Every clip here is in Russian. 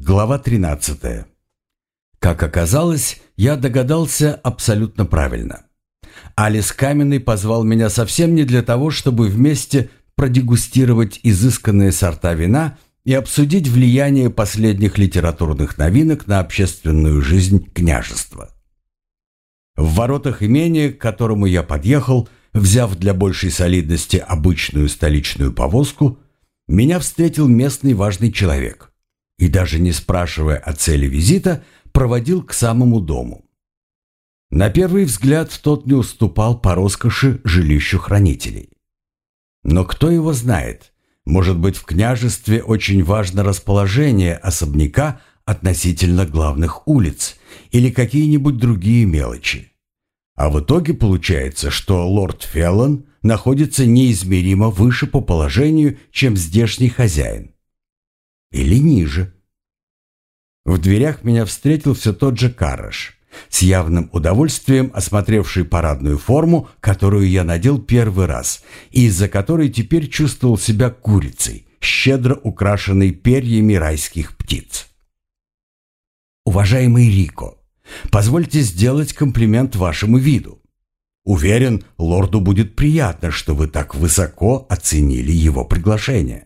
Глава 13. Как оказалось, я догадался абсолютно правильно. Алис Каменный позвал меня совсем не для того, чтобы вместе продегустировать изысканные сорта вина и обсудить влияние последних литературных новинок на общественную жизнь княжества. В воротах имения, к которому я подъехал, взяв для большей солидности обычную столичную повозку, меня встретил местный важный человек и, даже не спрашивая о цели визита, проводил к самому дому. На первый взгляд тот не уступал по роскоши жилищу хранителей. Но кто его знает, может быть, в княжестве очень важно расположение особняка относительно главных улиц или какие-нибудь другие мелочи. А в итоге получается, что лорд Феллон находится неизмеримо выше по положению, чем здешний хозяин. Или ниже. В дверях меня встретил все тот же Караш, с явным удовольствием осмотревший парадную форму, которую я надел первый раз, и из-за которой теперь чувствовал себя курицей, щедро украшенной перьями райских птиц. «Уважаемый Рико, позвольте сделать комплимент вашему виду. Уверен, лорду будет приятно, что вы так высоко оценили его приглашение».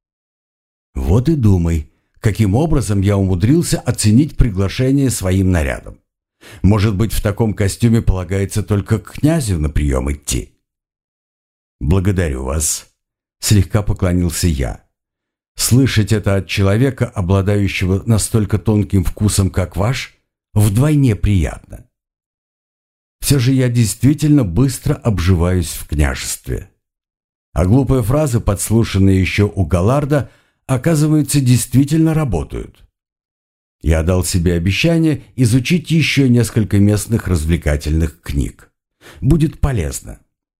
Вот и думай, каким образом я умудрился оценить приглашение своим нарядом. Может быть, в таком костюме полагается только к князю на прием идти? «Благодарю вас», — слегка поклонился я. «Слышать это от человека, обладающего настолько тонким вкусом, как ваш, вдвойне приятно. Все же я действительно быстро обживаюсь в княжестве». А глупые фразы, подслушанные еще у Галларда, оказывается, действительно работают. Я дал себе обещание изучить еще несколько местных развлекательных книг. Будет полезно.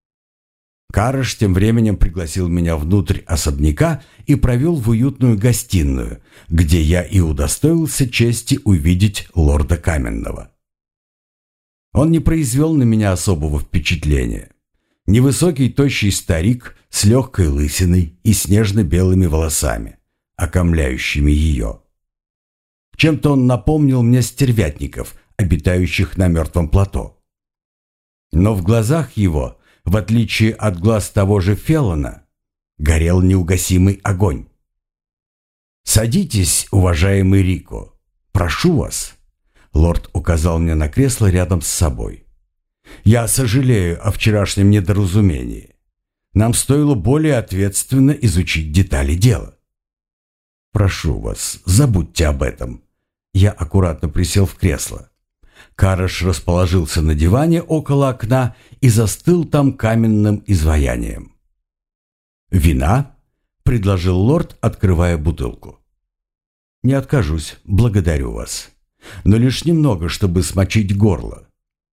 Караш тем временем пригласил меня внутрь особняка и провел в уютную гостиную, где я и удостоился чести увидеть лорда Каменного. Он не произвел на меня особого впечатления. Невысокий тощий старик с легкой лысиной и снежно-белыми волосами, окаймляющими ее. Чем-то он напомнил мне стервятников, обитающих на мертвом плато. Но в глазах его, в отличие от глаз того же Феллона, горел неугасимый огонь. «Садитесь, уважаемый Рико, прошу вас», — лорд указал мне на кресло рядом с собой. «Я сожалею о вчерашнем недоразумении. Нам стоило более ответственно изучить детали дела». «Прошу вас, забудьте об этом». Я аккуратно присел в кресло. Караш расположился на диване около окна и застыл там каменным изваянием. «Вина?» — предложил лорд, открывая бутылку. «Не откажусь, благодарю вас. Но лишь немного, чтобы смочить горло».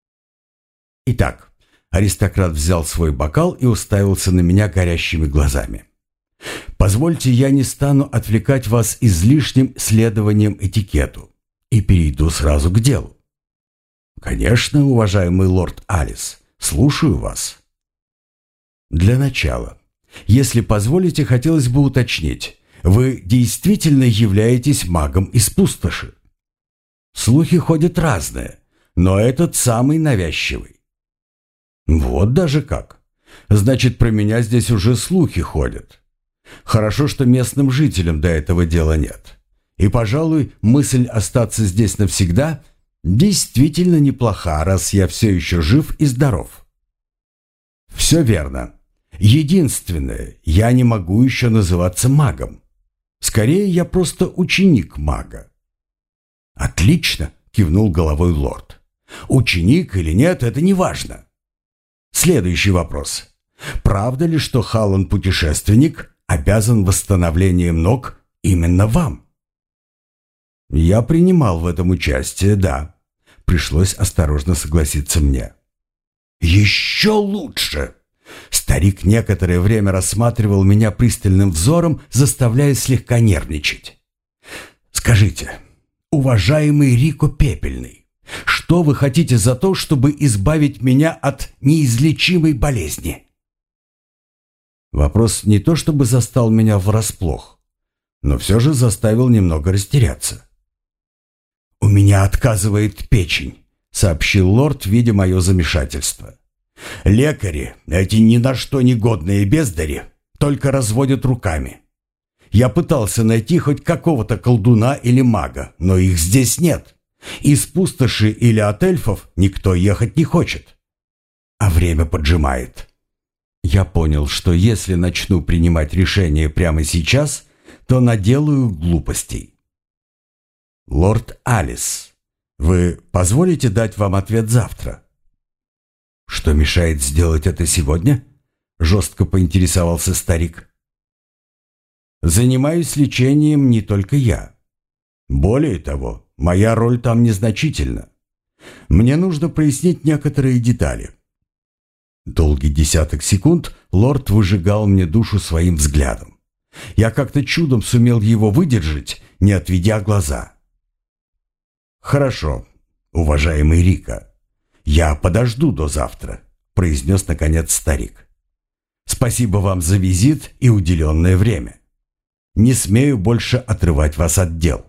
Итак, аристократ взял свой бокал и уставился на меня горящими глазами. «Позвольте, я не стану отвлекать вас излишним следованием этикету и перейду сразу к делу». «Конечно, уважаемый лорд Алис, слушаю вас». «Для начала, если позволите, хотелось бы уточнить, вы действительно являетесь магом из пустоши? Слухи ходят разные, но этот самый навязчивый». «Вот даже как. Значит, про меня здесь уже слухи ходят. Хорошо, что местным жителям до этого дела нет. И, пожалуй, мысль остаться здесь навсегда действительно неплоха, раз я все еще жив и здоров». «Все верно. Единственное, я не могу еще называться магом. Скорее, я просто ученик мага». «Отлично», — кивнул головой лорд. «Ученик или нет, это не важно. Следующий вопрос. Правда ли, что Халлан-путешественник обязан восстановлением ног именно вам?» «Я принимал в этом участие, да». Пришлось осторожно согласиться мне. «Еще лучше!» Старик некоторое время рассматривал меня пристальным взором, заставляя слегка нервничать. «Скажите, уважаемый Рико Пепельный, что вы хотите за то, чтобы избавить меня от неизлечимой болезни?» Вопрос не то чтобы застал меня врасплох, но все же заставил немного растеряться. меня отказывает печень», — сообщил лорд, видя мое замешательство. «Лекари, эти ни на что не годные бездари, только разводят руками. Я пытался найти хоть какого-то колдуна или мага, но их здесь нет. Из пустоши или от эльфов никто ехать не хочет. А время поджимает». Я понял, что если начну принимать решение прямо сейчас, то наделаю глупостей. «Лорд Алис, вы позволите дать вам ответ завтра?» «Что мешает сделать это сегодня?» — жестко поинтересовался старик. «Занимаюсь лечением не только я. Более того, моя роль там незначительна. Мне нужно прояснить некоторые детали». Долгий десяток секунд лорд выжигал мне душу своим взглядом. Я как-то чудом сумел его выдержать, не отведя глаза. «Хорошо, уважаемый Рика, я подожду до завтра», — произнес наконец старик. «Спасибо вам за визит и уделенное время. Не смею больше отрывать вас от дел».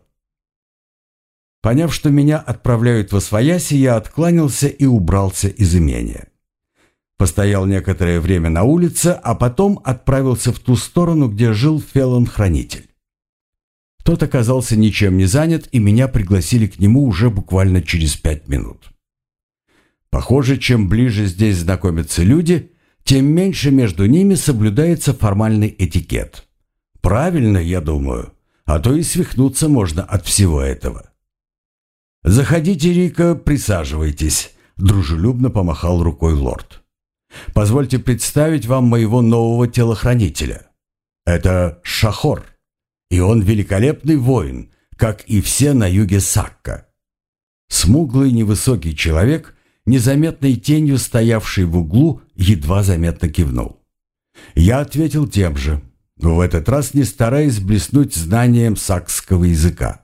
Поняв, что меня отправляют восвояси, я откланялся и убрался из имения. Постоял некоторое время на улице, а потом отправился в ту сторону, где жил Фелон-хранитель. Тот оказался ничем не занят, и меня пригласили к нему уже буквально через 5 минут. Похоже, чем ближе здесь знакомятся люди, тем меньше между ними соблюдается формальный этикет. Правильно, я думаю, а то и свихнуться можно от всего этого. «Заходите, Рика, присаживайтесь», — дружелюбно помахал рукой лорд. «Позвольте представить вам моего нового телохранителя. Это Шахор, и он великолепный воин, как и все на юге Сакка». Смуглый невысокий человек, незаметной тенью стоявший в углу, едва заметно кивнул. Я ответил тем же, в этот раз не стараясь блеснуть знанием сакского языка.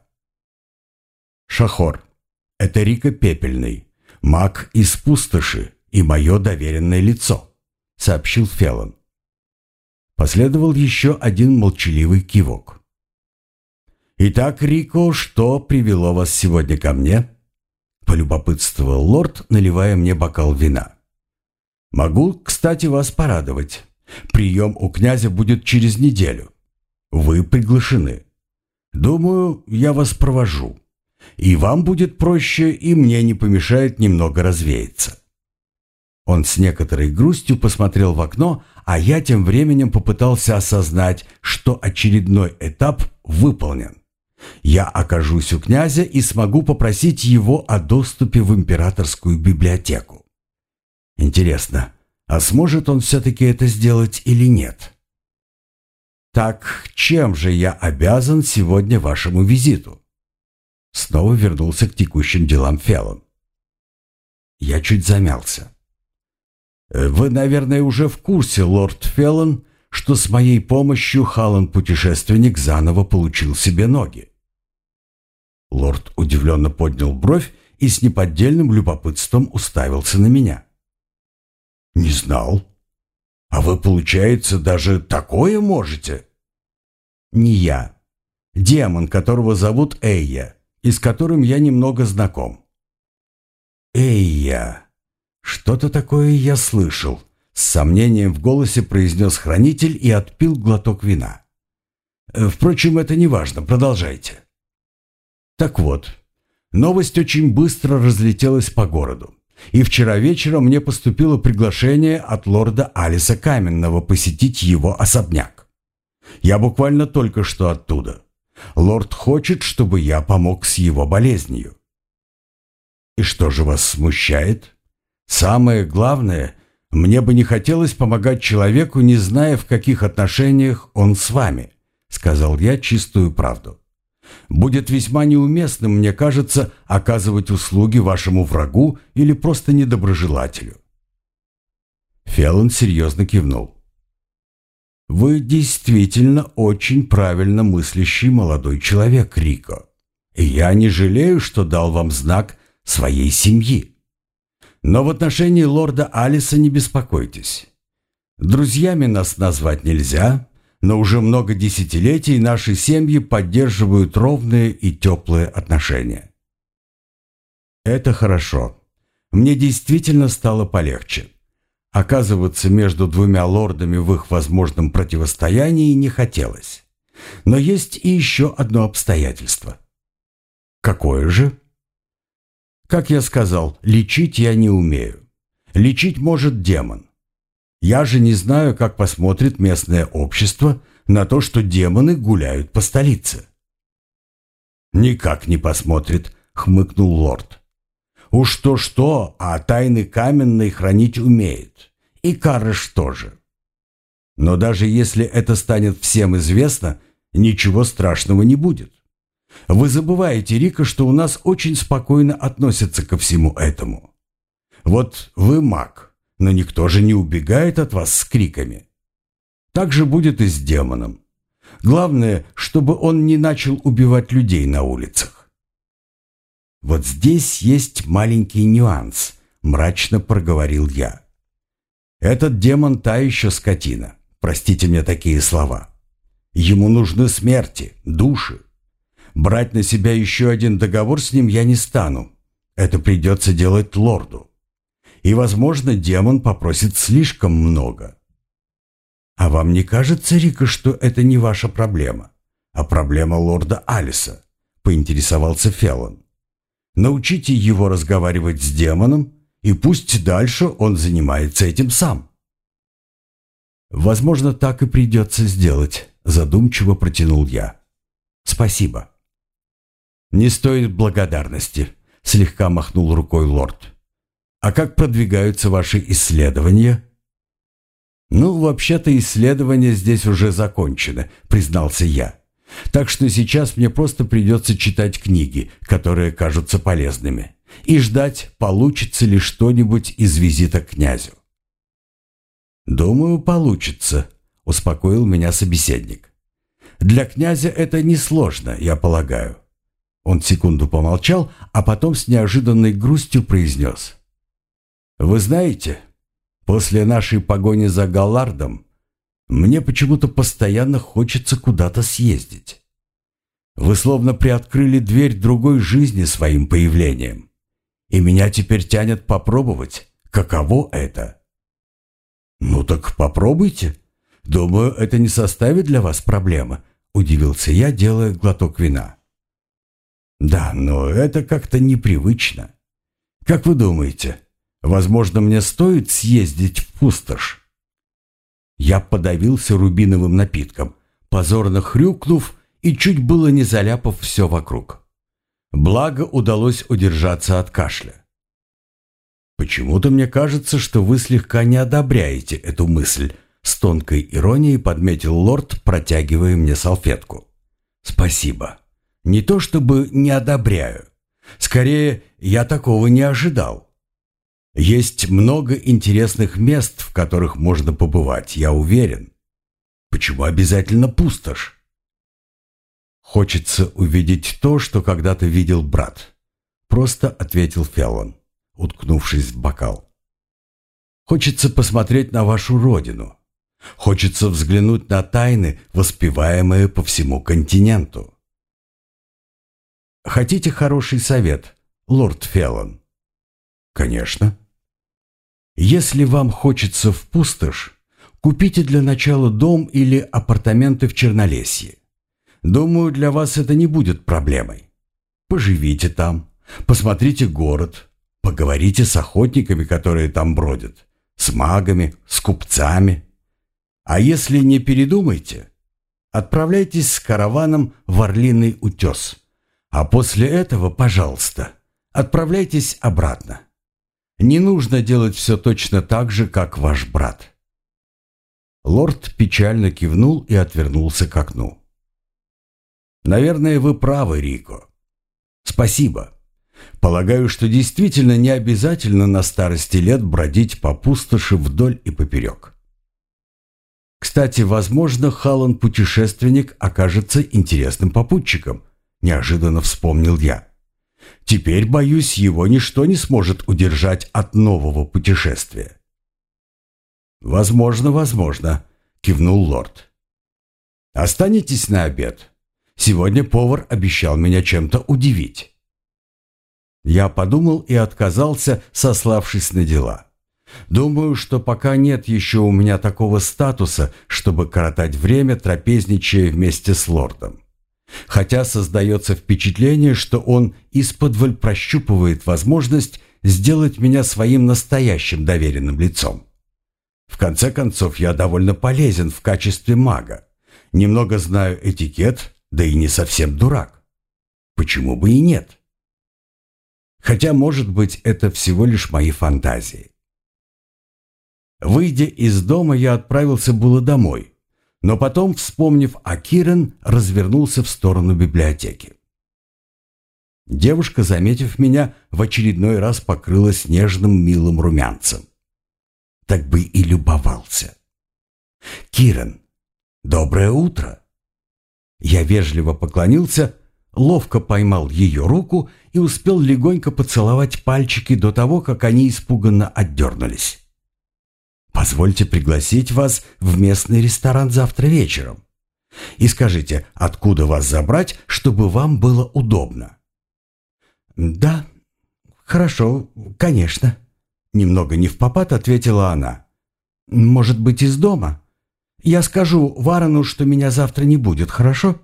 «Шахор, это Рика Пепельный, маг из пустоши и мое доверенное лицо», — сообщил Фелон. Последовал еще один молчаливый кивок. «Итак, Рико, что привело вас сегодня ко мне?» — полюбопытствовал лорд, наливая мне бокал вина. «Могу, кстати, вас порадовать. Прием у князя будет через неделю. Вы приглашены. Думаю, я вас провожу. И вам будет проще, и мне не помешает немного развеяться». Он с некоторой грустью посмотрел в окно, а я тем временем попытался осознать, что очередной этап выполнен. Я окажусь у князя и смогу попросить его о доступе в императорскую библиотеку. Интересно, а сможет он все-таки это сделать или нет? «Так, чем же я обязан сегодня вашему визиту?» Снова вернулся к текущим делам Фелон. Я чуть замялся. «Вы, наверное, уже в курсе, лорд Фелон, что с моей помощью Халан-путешественник заново получил себе ноги». Лорд удивленно поднял бровь и с неподдельным любопытством уставился на меня. «Не знал. А вы, получается, даже такое можете?» «Не я. Демон, которого зовут Эйя, и с которым я немного знаком». «Эйя. Что-то такое я слышал», — с сомнением в голосе произнес хранитель и отпил глоток вина. «Впрочем, это не важно, продолжайте». Так вот, новость очень быстро разлетелась по городу, и вчера вечером мне поступило приглашение от лорда Алиса Каменного посетить его особняк. Я буквально только что оттуда. Лорд хочет, чтобы я помог с его болезнью. И что же вас смущает? Самое главное, мне бы не хотелось помогать человеку, не зная, в каких отношениях он с вами, сказал я чистую правду. Будет весьма неуместным, мне кажется, оказывать услуги вашему врагу или просто недоброжелателю. Фелон серьезно кивнул. Вы действительно очень правильно мыслящий молодой человек, Рико. И я не жалею, что дал вам знак своей семьи. Но в отношении лорда Алиса не беспокойтесь. Друзьями нас назвать нельзя, но уже много десятилетий наши семьи поддерживают ровные и теплые отношения. Это хорошо. Мне действительно стало полегче. Оказываться между двумя лордами в их возможном противостоянии не хотелось. Но есть и еще одно обстоятельство. Какое же? Как я сказал, лечить я не умею. Лечить может демон. Я же не знаю, как посмотрит местное общество на то, что демоны гуляют по столице. «Никак не посмотрит», — хмыкнул лорд. «Уж то-что, а тайны каменной хранить умеет. И Карыш тоже. Но даже если это станет всем известно, ничего страшного не будет. Вы забываете, Рика, что у нас очень спокойно относятся ко всему этому. Вот вы маг, но никто же не убегает от вас с криками. Так же будет и с демоном. Главное, чтобы он не начал убивать людей на улицах». «Вот здесь есть маленький нюанс», — мрачно проговорил я. «Этот демон та еще скотина, простите мне такие слова. Ему нужны смерти, души. Брать на себя еще один договор с ним я не стану. Это придется делать лорду. И, возможно, демон попросит слишком много». «А вам не кажется, Рика, что это не ваша проблема, а проблема лорда Алиса?» — поинтересовался Феллон. «Научите его разговаривать с демоном, и пусть дальше он занимается этим сам». «Возможно, так и придется сделать», — задумчиво протянул я. «Спасибо». «Не стоит благодарности», — слегка махнул рукой лорд. «А как продвигаются ваши исследования?» «Ну, вообще-то исследования здесь уже закончены», — признался я. «Так что сейчас мне просто придется читать книги, которые кажутся полезными, и ждать, получится ли что-нибудь из визита к князю». «Думаю, получится», — успокоил меня собеседник. «Для князя это несложно, я полагаю». Он секунду помолчал, а потом с неожиданной грустью произнес. «Вы знаете, после нашей погони за Галлардом мне почему-то постоянно хочется куда-то съездить. Вы словно приоткрыли дверь другой жизни своим появлением, и меня теперь тянет попробовать, каково это». «Ну так попробуйте. Думаю, это не составит для вас проблемы», — удивился я, делая глоток вина. «Да, но это как-то непривычно. Как вы думаете, возможно, мне стоит съездить в пустошь?» Я подавился рубиновым напитком, позорно хрюкнув и чуть было не заляпав все вокруг. Благо удалось удержаться от кашля. «Почему-то мне кажется, что вы слегка не одобряете эту мысль», — с тонкой иронией подметил лорд, протягивая мне салфетку. «Спасибо. Не то чтобы не одобряю. Скорее, я такого не ожидал. Есть много интересных мест, в которых можно побывать, я уверен. Почему обязательно пустошь?» «Хочется увидеть то, что когда-то видел брат», — просто ответил Феллон, уткнувшись в бокал. «Хочется посмотреть на вашу родину. Хочется взглянуть на тайны, воспеваемые по всему континенту». «Хотите хороший совет, лорд Феллон?» «Конечно». «Если вам хочется в пустошь, купите для начала дом или апартаменты в Чернолесье. Думаю, для вас это не будет проблемой. Поживите там, посмотрите город, поговорите с охотниками, которые там бродят, с магами, с купцами. А если не передумайте, отправляйтесь с караваном в Орлиный утес. А после этого, пожалуйста, отправляйтесь обратно. Не нужно делать все точно так же, как ваш брат». Лорд печально кивнул и отвернулся к окну. «Наверное, вы правы, Рико. Спасибо. Полагаю, что действительно не обязательно на старости лет бродить по пустоши вдоль и поперек. Кстати, возможно, Халан-путешественник окажется интересным попутчиком», — неожиданно вспомнил я. «Теперь, боюсь, его ничто не сможет удержать от нового путешествия». «Возможно», — кивнул лорд. «Останетесь на обед. Сегодня повар обещал меня чем-то удивить». Я подумал и отказался, сославшись на дела. Думаю, что пока нет еще у меня такого статуса, чтобы коротать время, трапезничая вместе с лордом. Хотя создается впечатление, что он исподволь прощупывает возможность сделать меня своим настоящим доверенным лицом. В конце концов, я довольно полезен в качестве мага. Немного знаю этикет, да и не совсем дурак. Почему бы и нет? Хотя, может быть, это всего лишь мои фантазии. Выйдя из дома, я отправился было домой, но потом, вспомнив о Кирен, развернулся в сторону библиотеки. Девушка, заметив меня, в очередной раз покрылась нежным милым румянцем. Так бы и любовался. «Кирен, доброе утро!» Я вежливо поклонился, ловко поймал ее руку и успел легонько поцеловать пальчики до того, как они испуганно отдернулись. «Позвольте пригласить вас в местный ресторан завтра вечером. И скажите, откуда вас забрать, чтобы вам было удобно?» «Да, хорошо, конечно», — немного невпопад ответила она. «Может быть, из дома? Я скажу Варену, что меня завтра не будет, хорошо?»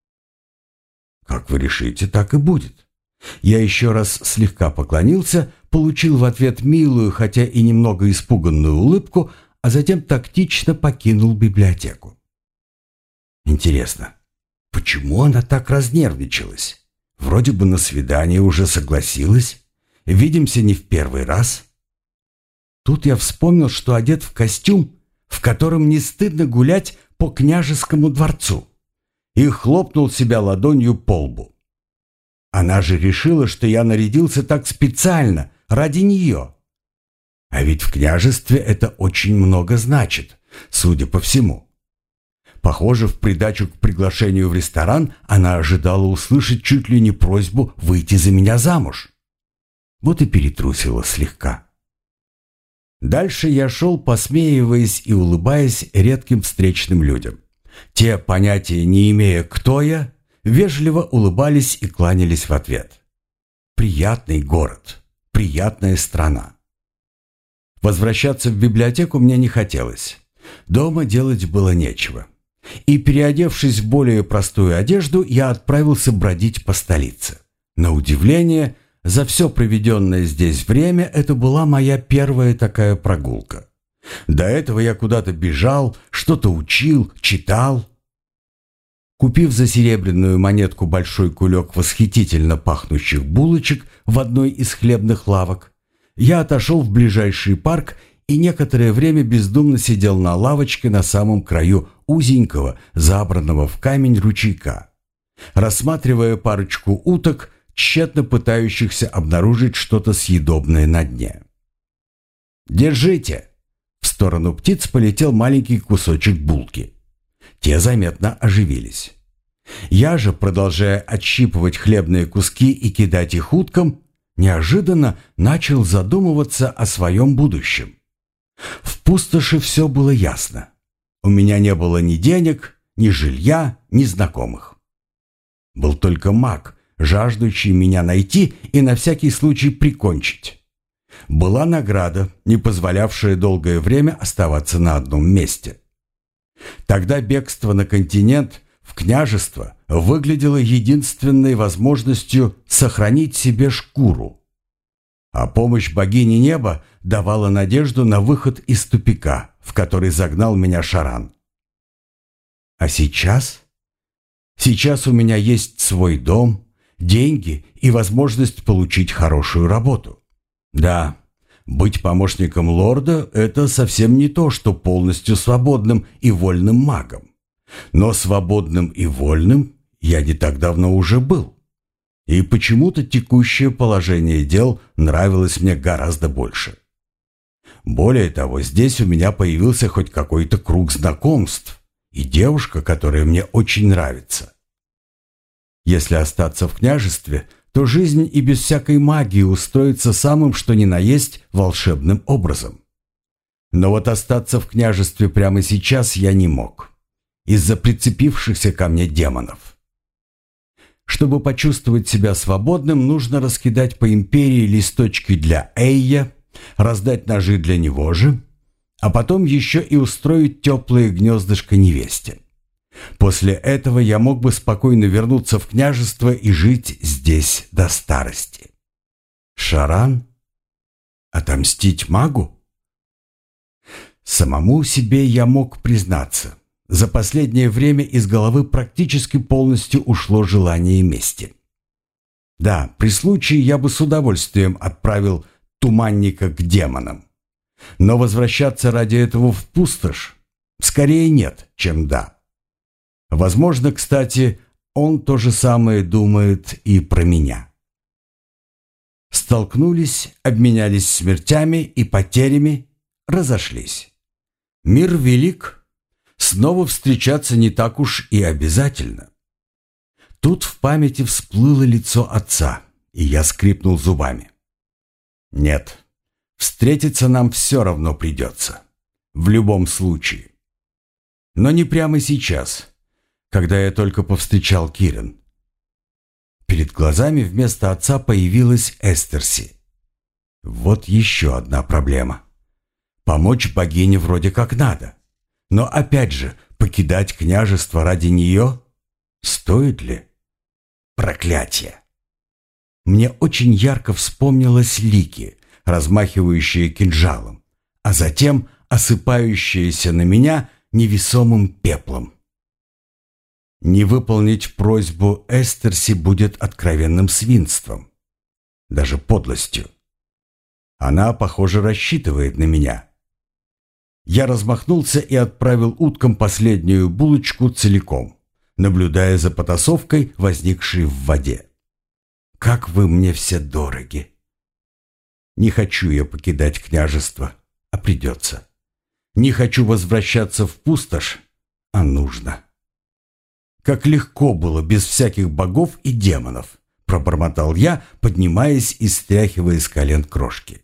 «Как вы решите, так и будет». Я еще раз слегка поклонился, получил в ответ милую, хотя и немного испуганную улыбку, а затем тактично покинул библиотеку. Интересно, почему она так разнервничалась? Вроде бы на свидание уже согласилась, видимся не в первый раз. Тут я вспомнил, что одет в костюм, в котором не стыдно гулять по княжескому дворцу, и хлопнул себя ладонью по лбу. Она же решила, что я нарядился так специально, ради нее. А ведь в княжестве это очень много значит, судя по всему. Похоже, в придачу к приглашению в ресторан она ожидала услышать чуть ли не просьбу выйти за меня замуж. Вот и перетрусила слегка. Дальше я шел, посмеиваясь и улыбаясь редким встречным людям. Те, понятия не имея, кто я, вежливо улыбались и кланялись в ответ. Приятный город, приятная страна. Возвращаться в библиотеку мне не хотелось. Дома делать было нечего. И, переодевшись в более простую одежду, я отправился бродить по столице. На удивление, за все проведенное здесь время это была моя первая такая прогулка. До этого я куда-то бежал, что-то учил, читал. Купив за серебряную монетку большой кулек восхитительно пахнущих булочек в одной из хлебных лавок, я отошел в ближайший парк и некоторое время бездумно сидел на лавочке на самом краю узенького, забранного в камень ручейка, рассматривая парочку уток, тщетно пытающихся обнаружить что-то съедобное на дне. «Держите!» В сторону птиц полетел маленький кусочек булки. Те заметно оживились. Я же, продолжая отщипывать хлебные куски и кидать их уткам, неожиданно начал задумываться о своем будущем. В пустоши все было ясно. У меня не было ни денег, ни жилья, ни знакомых. Был только маг, жаждущий меня найти и на всякий случай прикончить. Была награда, не позволявшая долгое время оставаться на одном месте. Тогда бегство на континент, в княжество, выглядело единственной возможностью сохранить себе шкуру. А помощь богини неба давала надежду на выход из тупика, в который загнал меня Шаран. А сейчас? Сейчас у меня есть свой дом, деньги и возможность получить хорошую работу. Да, быть помощником лорда – это совсем не то, что полностью свободным и вольным магом. Но свободным и вольным я не так давно уже был. И почему-то текущее положение дел нравилось мне гораздо больше. Более того, здесь у меня появился хоть какой-то круг знакомств и девушка, которая мне очень нравится. Если остаться в княжестве, то жизнь и без всякой магии устроится самым что ни на есть волшебным образом. Но вот остаться в княжестве прямо сейчас я не мог, из-за прицепившихся ко мне демонов. Чтобы почувствовать себя свободным, нужно раскидать по империи листочки для Эйя, раздать ножи для него же, а потом еще и устроить теплое гнездышко невесте. После этого я мог бы спокойно вернуться в княжество и жить здесь до старости. Шаран? Отомстить магу? Самому себе я мог признаться. За последнее время из головы практически полностью ушло желание мести. Да, при случае я бы с удовольствием отправил Туманника к демонам. Но возвращаться ради этого в пустошь скорее нет, чем да. Возможно, кстати, он то же самое думает и про меня. Столкнулись, обменялись смертями и потерями, разошлись. Мир велик. Снова встречаться не так уж и обязательно. Тут в памяти всплыло лицо отца, и я скрипнул зубами. Нет, встретиться нам все равно придется. В любом случае. Но не прямо сейчас, когда я только повстречал Кирен. Перед глазами вместо отца появилась Эстерси. Вот еще одна проблема. Помочь богине вроде как надо. Но опять же, покидать княжество ради нее стоит ли? Проклятие! Мне очень ярко вспомнилась Лики, размахивающая кинжалом, а затем осыпающаяся на меня невесомым пеплом. Не выполнить просьбу Эстерси будет откровенным свинством, даже подлостью. Она, похоже, рассчитывает на меня. Я размахнулся и отправил уткам последнюю булочку целиком, наблюдая за потасовкой, возникшей в воде. Как вы мне все дороги! Не хочу я покидать княжество, а придется. Не хочу возвращаться в пустошь, а нужно. Как легко было без всяких богов и демонов, пробормотал я, поднимаясь и стряхивая с колен крошки.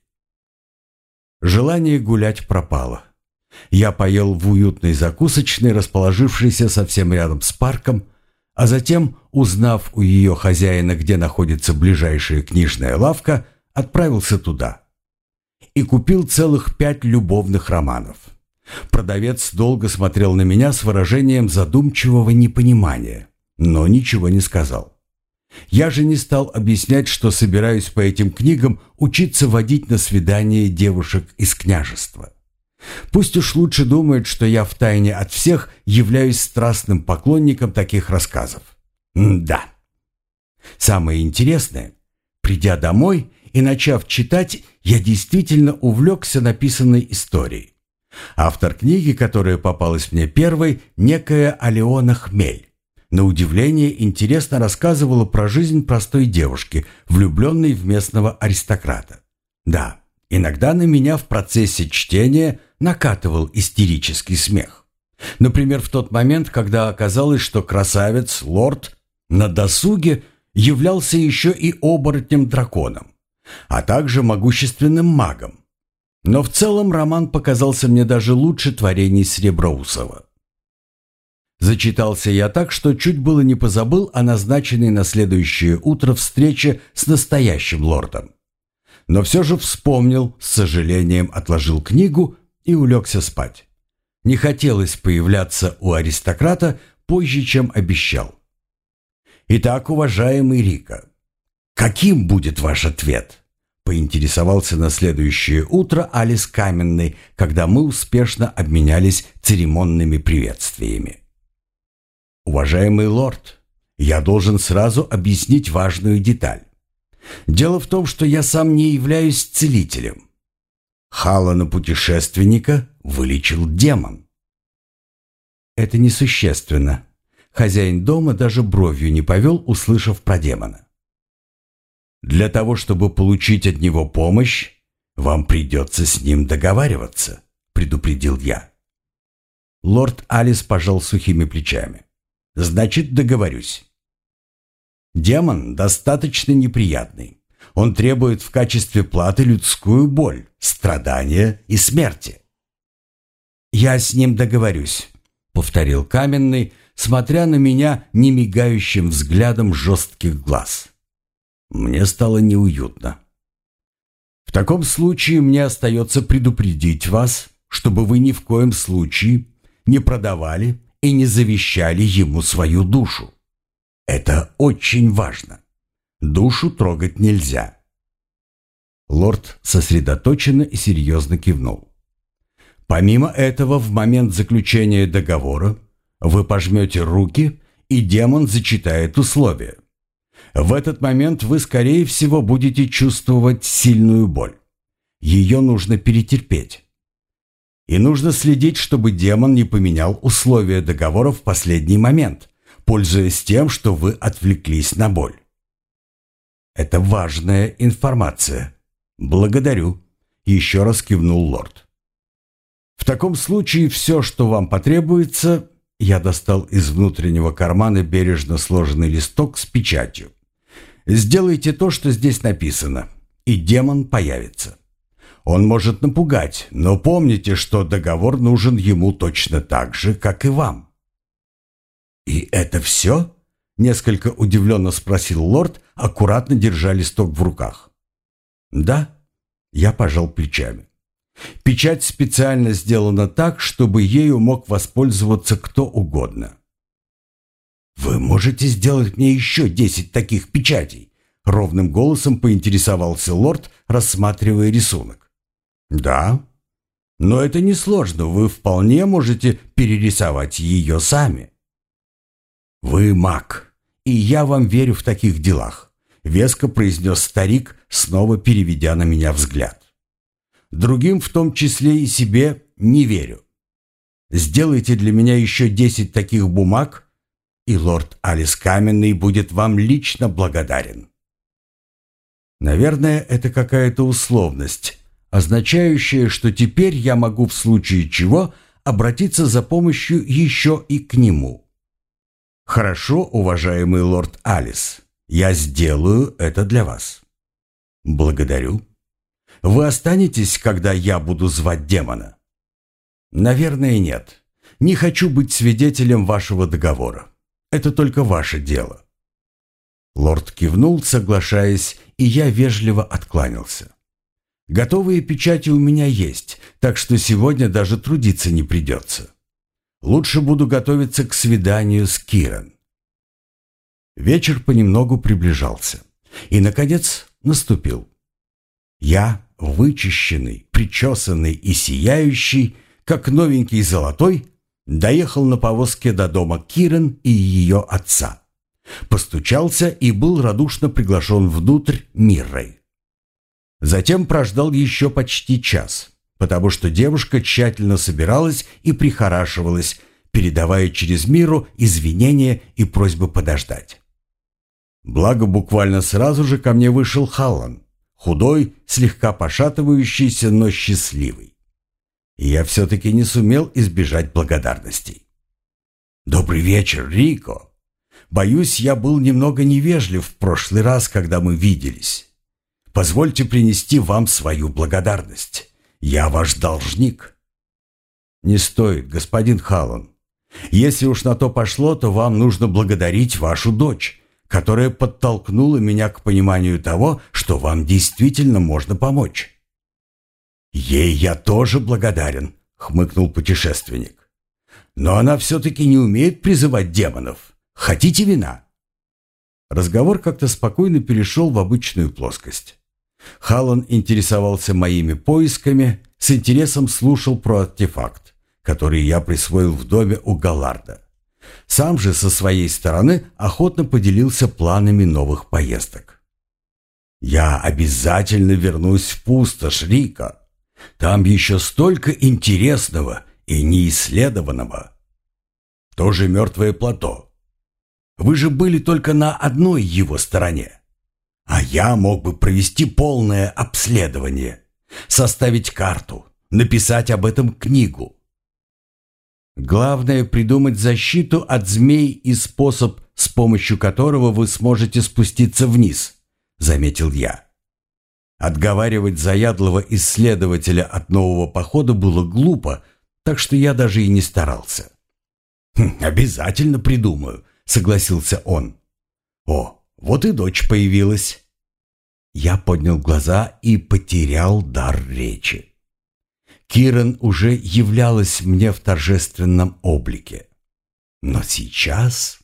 Желание гулять пропало. Я поел в уютной закусочной, расположившейся совсем рядом с парком, а затем, узнав у ее хозяина, где находится ближайшая книжная лавка, отправился туда. И купил целых 5 любовных романов. Продавец долго смотрел на меня с выражением задумчивого непонимания, но ничего не сказал. Я же не стал объяснять, что собираюсь по этим книгам учиться водить на свидание девушек из княжества. Пусть уж лучше думают, что я втайне от всех являюсь страстным поклонником таких рассказов. Да. Самое интересное, придя домой и начав читать, я действительно увлекся написанной историей. Автор книги, которая попалась мне первой, некая Алеона Хмель, на удивление интересно рассказывала про жизнь простой девушки, влюбленной в местного аристократа. Да, иногда на меня в процессе чтения накатывал истерический смех. Например, в тот момент, когда оказалось, что красавец, лорд, на досуге являлся еще и оборотнем-драконом, а также могущественным магом. Но в целом роман показался мне даже лучше творений Среброусова. Зачитался я так, что чуть было не позабыл о назначенной на следующее утро встрече с настоящим лордом. Но все же вспомнил, с сожалением отложил книгу и улегся спать. Не хотелось появляться у аристократа позже, чем обещал. «Итак, уважаемый Рика, каким будет ваш ответ?» Поинтересовался на следующее утро Алис Каменный, когда мы успешно обменялись церемонными приветствиями. «Уважаемый лорд, я должен сразу объяснить важную деталь. Дело в том, что я сам не являюсь целителем. Халана путешественника вылечил демон». «Это несущественно». Хозяин дома даже бровью не повел, услышав про демона. «Для того, чтобы получить от него помощь, вам придется с ним договариваться», — предупредил я. Лорд Алис пожал сухими плечами. «Значит, договорюсь». «Демон достаточно неприятный. Он требует в качестве платы людскую боль, страдания и смерти». «Я с ним договорюсь», — повторил Каменный, смотря на меня немигающим взглядом жестких глаз. Мне стало неуютно. В таком случае мне остается предупредить вас, чтобы вы ни в коем случае не продавали и не завещали ему свою душу. Это очень важно. Душу трогать нельзя. Лорд сосредоточенно и серьезно кивнул. Помимо этого, в момент заключения договора вы пожмете руки, и демон зачитает условия. В этот момент вы, скорее всего, будете чувствовать сильную боль. Ее нужно перетерпеть. И нужно следить, чтобы демон не поменял условия договора в последний момент, пользуясь тем, что вы отвлеклись на боль. Это важная информация. Благодарю. Еще раз кивнул лорд. В таком случае все, что вам потребуется, я достал из внутреннего кармана бережно сложенный листок с печатью. Сделайте то, что здесь написано, и демон появится. Он может напугать, но помните, что договор нужен ему точно так же, как и вам. «И это все?» — несколько удивленно спросил лорд, аккуратно держа листок в руках. «Да», — я пожал плечами. «Печать специально сделана так, чтобы ею мог воспользоваться кто угодно». «Вы можете сделать мне еще 10 таких печатей?» — ровным голосом поинтересовался лорд, рассматривая рисунок. «Да, но это несложно, вы вполне можете перерисовать ее сами». «Вы маг, и я вам верю в таких делах», — веско произнес старик, снова переведя на меня взгляд. «Другим, в том числе и себе, не верю. Сделайте для меня еще 10 таких бумаг, и лорд Алис Каменный будет вам лично благодарен». Наверное, это какая-то условность, означающая, что теперь я могу в случае чего обратиться за помощью еще и к нему. «Хорошо, уважаемый лорд Алис, я сделаю это для вас». «Благодарю. Вы останетесь, когда я буду звать демона?» «Наверное, нет. Не хочу быть свидетелем вашего договора. Это только ваше дело». Лорд кивнул, соглашаясь, и я вежливо откланялся. Готовые печати у меня есть, так что сегодня даже трудиться не придется. Лучше буду готовиться к свиданию с Киран. Вечер понемногу приближался, и, наконец, наступил. Я, вычищенный, причесанный и сияющий, как новенький золотой, доехал на повозке до дома Киран и ее отца. Постучался и был радушно приглашен внутрь Миррой. Затем прождал еще почти час, потому что девушка тщательно собиралась и прихорашивалась, передавая через Миру извинения и просьбы подождать. Благо, буквально сразу же ко мне вышел Халлан, худой, слегка пошатывающийся, но счастливый. И я все-таки не сумел избежать благодарностей. «Добрый вечер, Рико. Боюсь, я был немного невежлив в прошлый раз, когда мы виделись. Позвольте принести вам свою благодарность. Я ваш должник». «Не стоит, господин Халлан. Если уж на то пошло, то вам нужно благодарить вашу дочь, которая подтолкнула меня к пониманию того, что вам действительно можно помочь». «Ей я тоже благодарен», — хмыкнул путешественник. «Но она все-таки не умеет призывать демонов. Хотите вина?» Разговор как-то спокойно перешел в обычную плоскость. Халлан интересовался моими поисками, с интересом слушал про артефакт, который я присвоил в доме у Галларда. Сам же со своей стороны охотно поделился планами новых поездок. «Я обязательно вернусь в пустошь, Рика. Там еще столько интересного и неисследованного. Тоже мертвое плато. Вы же были только на одной его стороне. А я мог бы провести полное обследование, составить карту, написать об этом книгу. Главное — придумать защиту от змей и способ, с помощью которого вы сможете спуститься вниз», — заметил я. Отговаривать заядлого исследователя от нового похода было глупо, так что я даже и не старался. «Обязательно придумаю», — согласился он. «О, вот и дочь появилась». Я поднял глаза и потерял дар речи. Киран уже являлась мне в торжественном облике. Но сейчас...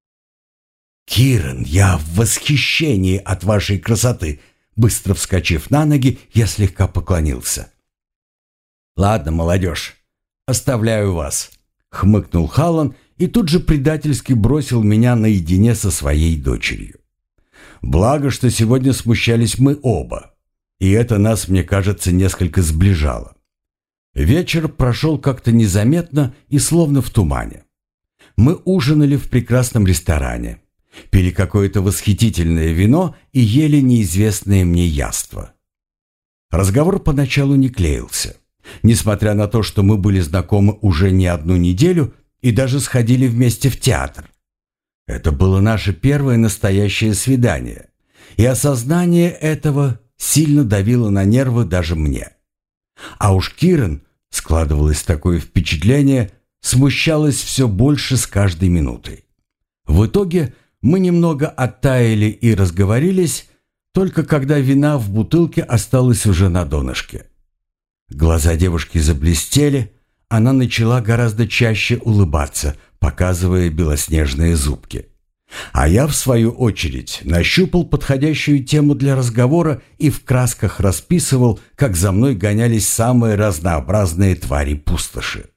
«Киран, я в восхищении от вашей красоты!» Быстро вскочив на ноги, я слегка поклонился. «Ладно, молодежь, оставляю вас», — хмыкнул Халлан и тут же предательски бросил меня наедине со своей дочерью. Благо, что сегодня смущались мы оба, и это нас, мне кажется, несколько сближало. Вечер прошел как-то незаметно и словно в тумане. Мы ужинали в прекрасном ресторане, пили какое-то восхитительное вино и ели неизвестное мне яство. Разговор поначалу не клеился, несмотря на то, что мы были знакомы уже не одну неделю и даже сходили вместе в театр. Это было наше первое настоящее свидание, и осознание этого сильно давило на нервы даже мне. А уж Киран, складывалось такое впечатление, смущалась все больше с каждой минутой. В итоге мы немного оттаяли и разговорились, только когда вина в бутылке осталась уже на донышке. Глаза девушки заблестели, она начала гораздо чаще улыбаться, показывая белоснежные зубки. А я, в свою очередь, нащупал подходящую тему для разговора и в красках расписывал, как за мной гонялись самые разнообразные твари пустоши.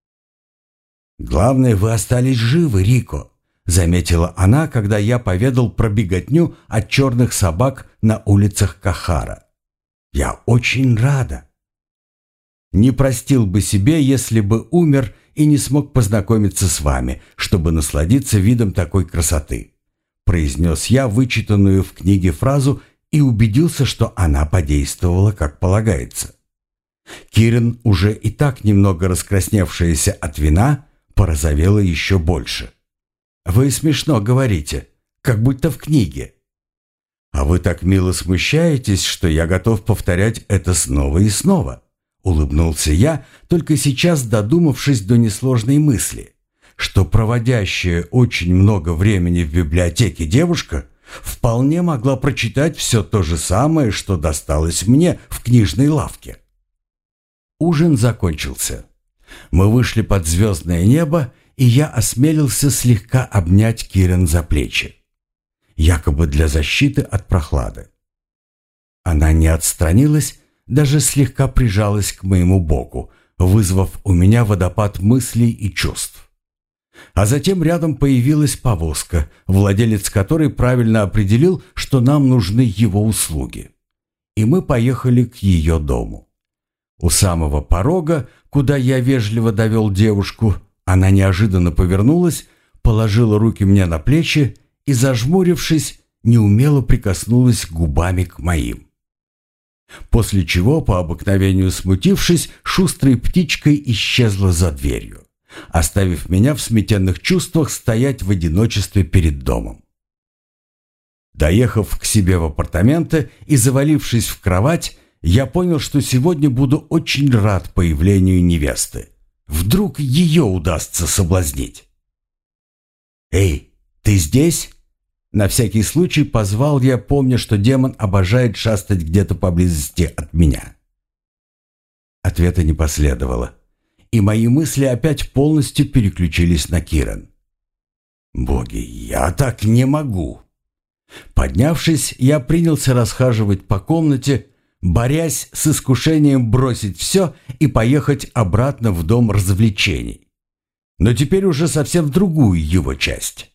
«Главное, вы остались живы, Рико», — заметила она, когда я поведал про беготню от черных собак на улицах Кахара. «Я очень рада. Не простил бы себе, если бы умер и не смог познакомиться с вами, чтобы насладиться видом такой красоты», — произнес я вычитанную в книге фразу и убедился, что она подействовала как полагается. Киран, уже и так немного раскрасневшаяся от вина, порозовела еще больше. «Вы смешно говорите, как будто в книге». «А вы так мило смущаетесь, что я готов повторять это снова и снова», — улыбнулся я, только сейчас додумавшись до несложной мысли, что проводящая очень много времени в библиотеке девушка вполне могла прочитать все то же самое, что досталось мне в книжной лавке. Ужин закончился. Мы вышли под звездное небо, и я осмелился слегка обнять Киран за плечи, якобы для защиты от прохлады. Она не отстранилась, даже слегка прижалась к моему боку, вызвав у меня водопад мыслей и чувств. А затем рядом появилась повозка, владелец которой правильно определил, что нам нужны его услуги. И мы поехали к ее дому. У самого порога, куда я вежливо довел девушку, она неожиданно повернулась, положила руки мне на плечи и, зажмурившись, неумело прикоснулась губами к моим. После чего, по обыкновению смутившись, шустрой птичкой исчезла за дверью, оставив меня в смятенных чувствах стоять в одиночестве перед домом. Доехав к себе в апартаменты и завалившись в кровать, я понял, что сегодня буду очень рад появлению невесты. Вдруг ее удастся соблазнить. «Эй, ты здесь?» На всякий случай позвал я, помня, что демон обожает шастать где-то поблизости от меня. Ответа не последовало, и мои мысли опять полностью переключились на Киран. «Боги, я так не могу!» Поднявшись, я принялся расхаживать по комнате, борясь с искушением бросить все и поехать обратно в дом развлечений. Но теперь уже совсем в другую его часть.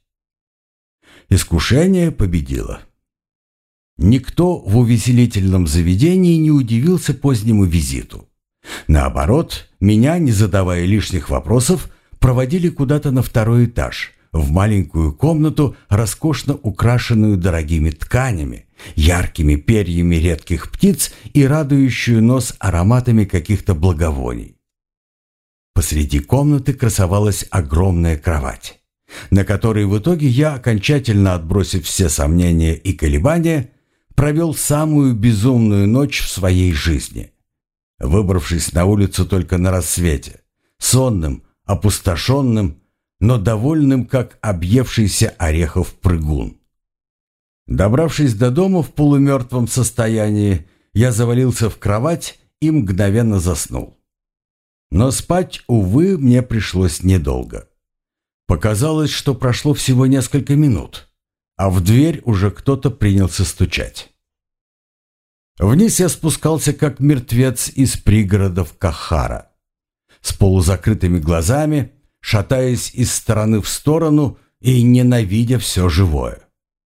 Искушение победило. Никто в увеселительном заведении не удивился позднему визиту. Наоборот, меня, не задавая лишних вопросов, проводили куда-то на второй этаж, в маленькую комнату, роскошно украшенную дорогими тканями, яркими перьями редких птиц и радующую нос ароматами каких-то благовоний. Посреди комнаты красовалась огромная кровать, на которой в итоге я, окончательно отбросив все сомнения и колебания, провел самую безумную ночь в своей жизни, выбравшись на улицу только на рассвете, сонным, опустошенным, но довольным, как объевшийся орехов прыгун. Добравшись до дома в полумертвом состоянии, я завалился в кровать и мгновенно заснул. Но спать, увы, мне пришлось недолго. Показалось, что прошло всего несколько минут, а в дверь уже кто-то принялся стучать. Вниз я спускался, как мертвец из пригородов Кахара, с полузакрытыми глазами, шатаясь из стороны в сторону и ненавидя все живое.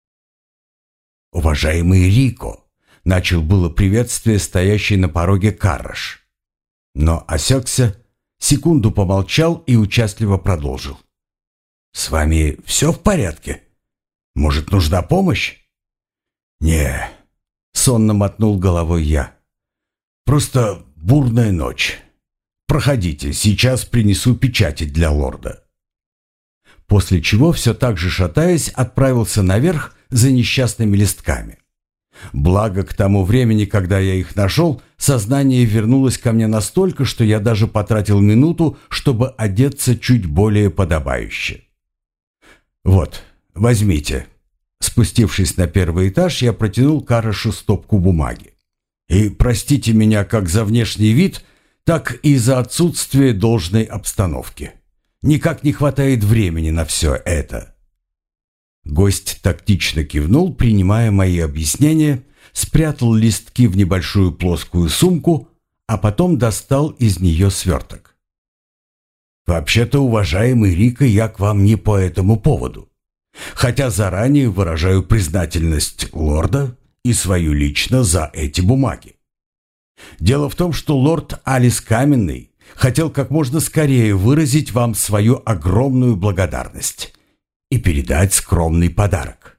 «Уважаемый Рико!» — начал было приветствие стоящий на пороге Карраш, но осекся, секунду помолчал и участливо продолжил. «С вами все в порядке? Может, нужна помощь?» «Не», — сонно мотнул головой я. «Просто бурная ночь. Проходите, сейчас принесу печати для лорда». После чего, все так же шатаясь, отправился наверх за несчастными листками. Благо, к тому времени, когда я их нашел, сознание вернулось ко мне настолько, что я даже потратил минуту, чтобы одеться чуть более подобающе. «Вот, возьмите». Спустившись на первый этаж, я протянул Каррашу стопку бумаги. «И простите меня как за внешний вид, так и за отсутствие должной обстановки. Никак не хватает времени на все это». Гость тактично кивнул, принимая мои объяснения, спрятал листки в небольшую плоскую сумку, а потом достал из нее сверток. «Вообще-то, уважаемый Рико, я к вам не по этому поводу. Хотя заранее выражаю признательность лорда и свою лично за эти бумаги. Дело в том, что лорд Алис Каменный хотел как можно скорее выразить вам свою огромную благодарность и передать скромный подарок».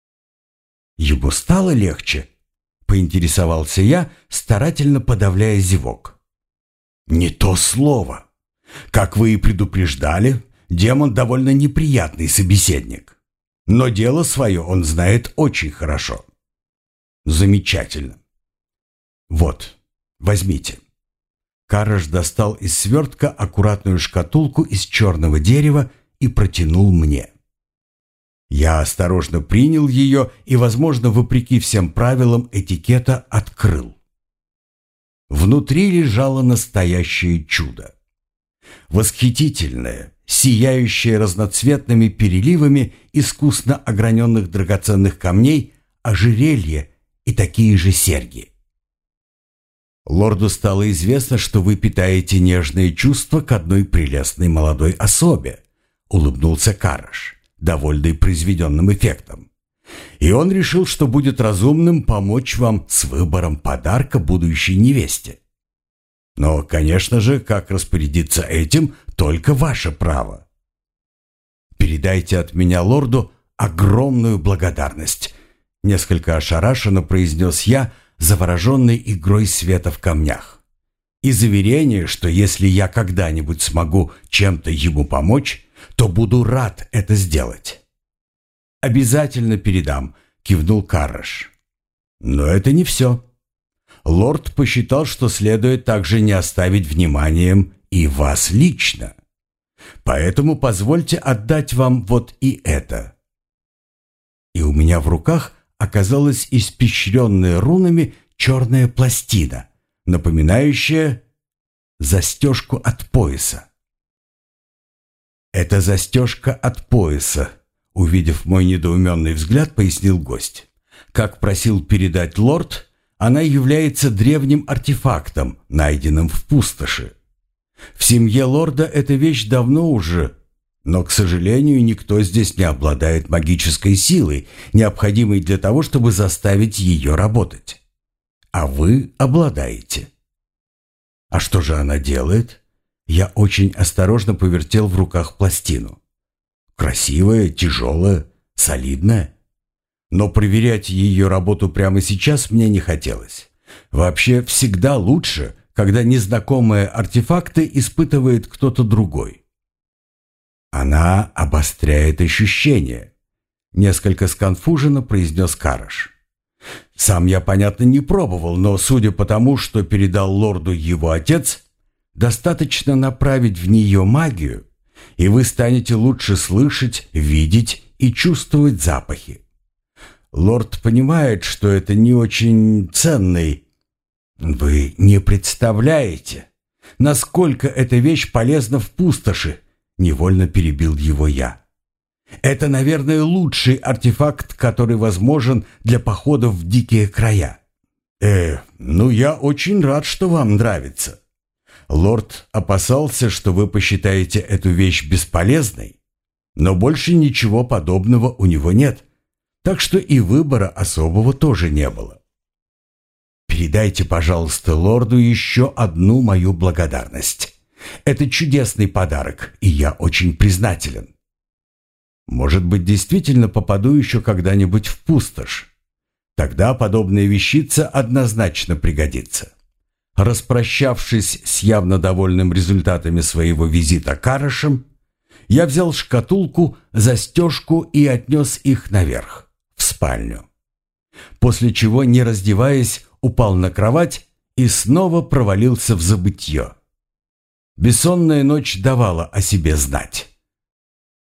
«Ему стало легче?» — поинтересовался я, старательно подавляя зевок. «Не то слово. Как вы и предупреждали, демон довольно неприятный собеседник. Но дело свое он знает очень хорошо». «Замечательно. Вот, возьмите». Карраш достал из свертка аккуратную шкатулку из черного дерева и протянул мне. Я осторожно принял ее и, возможно, вопреки всем правилам этикета, открыл. Внутри лежало настоящее чудо. Восхитительное, сияющее разноцветными переливами искусно ограненных драгоценных камней ожерелье и такие же серьги. «Лорду стало известно, что вы питаете нежные чувства к одной прелестной молодой особе», — улыбнулся Карраш, довольный произведенным эффектом. «И он решил, что будет разумным помочь вам с выбором подарка будущей невесте. Но, конечно же, как распорядиться этим, только ваше право. Передайте от меня лорду огромную благодарность», — несколько ошарашенно произнес я, завороженный игрой света в камнях, и заверение, что если я когда-нибудь смогу чем-то ему помочь, то буду рад это сделать. «Обязательно передам», — кивнул Карраш. «Но это не все. Лорд посчитал, что следует также не оставить вниманием и вас лично. Поэтому позвольте отдать вам вот и это». И у меня в руках оказалась испещренная рунами черная пластина, напоминающая застежку от пояса. «Это застежка от пояса», — увидев мой недоуменный взгляд, пояснил гость. «Как просил передать лорд, она является древним артефактом, найденным в пустоши. В семье лорда эта вещь давно уже, но, к сожалению, никто здесь не обладает магической силой, необходимой для того, чтобы заставить ее работать. А вы обладаете». «А что же она делает?» Я очень осторожно повертел в руках пластину. Красивая, тяжелая, солидная. Но проверять ее работу прямо сейчас мне не хотелось. Вообще, всегда лучше, когда незнакомые артефакты испытывает кто-то другой. «Она обостряет ощущения», — несколько сконфуженно произнес Карраш. «Сам я, понятно, не пробовал, но судя по тому, что передал лорду его отец, достаточно направить в нее магию, и вы станете лучше слышать, видеть и чувствовать запахи. Лорд понимает, что это не очень ценный. Вы не представляете, насколько эта вещь полезна в пустоши, невольно перебил его я. Это, наверное, лучший артефакт, который возможен для походов в дикие края. Ну я очень рад, что вам нравится. Лорд опасался, что вы посчитаете эту вещь бесполезной, но больше ничего подобного у него нет, так что и выбора особого тоже не было. Передайте, пожалуйста, лорду еще одну мою благодарность. Это чудесный подарок, и я очень признателен. Может быть, действительно попаду еще когда-нибудь в пустошь. Тогда подобная вещица однозначно пригодится. Распрощавшись с явно довольным результатами своего визита Карышем, я взял шкатулку, застежку и отнес их наверх, в спальню. После чего, не раздеваясь, упал на кровать и снова провалился в забытье. Бессонная ночь давала о себе знать.